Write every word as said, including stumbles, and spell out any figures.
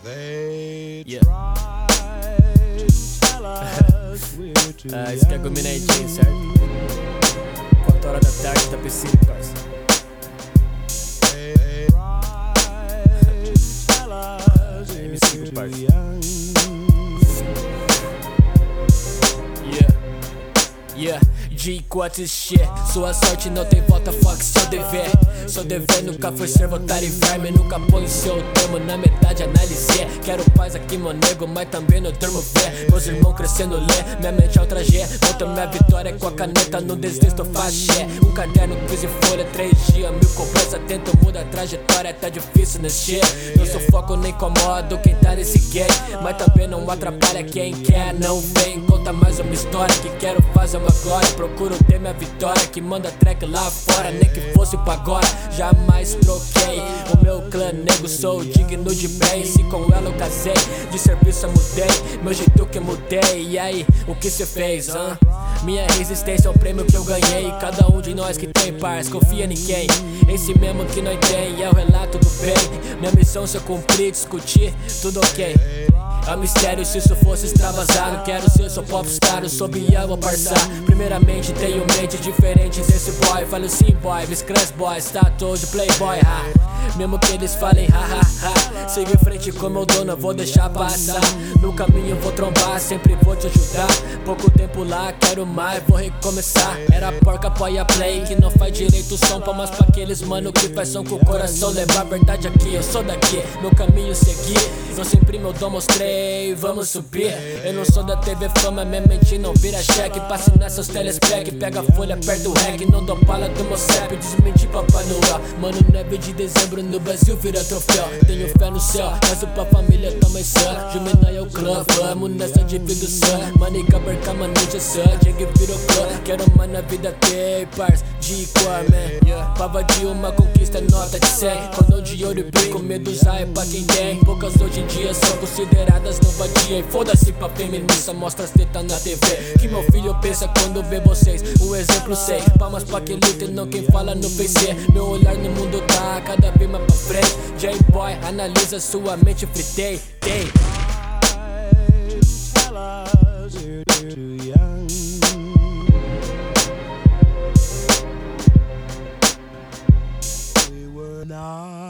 Yeah. Ah, isso que é Gominadinho, certo? quatro horas da tarde da piscina, parça. M cinco, parça. Yeah. Yeah. G quatro shit, sua sorte não tem volta, fuck seu dever. Seu dever nunca foi ser votar e verme. Nunca põe seu termo na metade, analisei. Quero paz aqui, meu nego, mas também no termo ver. Meus irmãos crescendo, lê, minha mente é outra G. Volta minha vitória com a caneta, não desisto, faz xé. Um caderno, quiz e folha, três dias, mil cobrança. Tento mudar a trajetória, tá difícil nesse shit. Não sufoco nem incomodo quem tá nesse game, mas também não atrapalha quem quer, não vem. Conta mais uma história que quero fazer uma glória. Procuro ter minha vitória, que manda track lá fora. Nem que fosse pra agora, jamais troquei. O meu clã nego, sou digno de bem. Se com ela eu casei, de serviço eu mudei. Meu jeito que mudei, e aí, o que cê fez, hã? Minha resistência é o prêmio que eu ganhei. Cada um de nós que tem paz, confia em quem? Esse mesmo que nós tem, é o relato do bem. Minha missão se eu cumprir, discutir, tudo ok. É um mistério se isso fosse extravasado. Quero ser seu popstar, eu sou Biel, parça. Primeiramente tenho mente diferente desse boy. Falo sim boy, Viscrans boy, status de playboy, ha. Mesmo que eles falem ha ha ha, siga em frente com meu dono, vou deixar passar. No caminho vou trombar, sempre vou te ajudar. Pouco tempo lá, quero mais, vou recomeçar. Era porca, apoia play, que não faz direito o som. Palmas pra aqueles mano que faz som com o coração. Levar a verdade aqui, eu sou daqui, meu caminho segui. Não sempre meu dom mostrei, vamos subir. Eu não sou da T V Fama, minha mente não vira cheque. Passe nessas telespec, pega a folha, aperta o rec. Não dou bala do meu cep, desmenti Papai Noel. Mano, neve de dezembro no Brasil vira troféu. Tenho fé no céu, rezo pra família também sã. Gemini é o clã, vamos nessa de vida sã. Manica, berca, maneja sã, chegue virou clã. Quero mais na vida ter, parça, de cor, man. Pava de uma conquista, é nota de cem. Cordão de ouro e brinco, medusa é pra quem tem. Poucas hoje em dia são consideradas não vadia. Foda-se pra feminista, mostra as tetas na T V. Que meu filho pensa quando vê vocês, um exemplo sei. Palmas pra quem luta e não quem fala no P C. Meu olhar no mundo tá cada vez mais pra frente. J-Boy, analisa sua mente, fritei, tem. We were not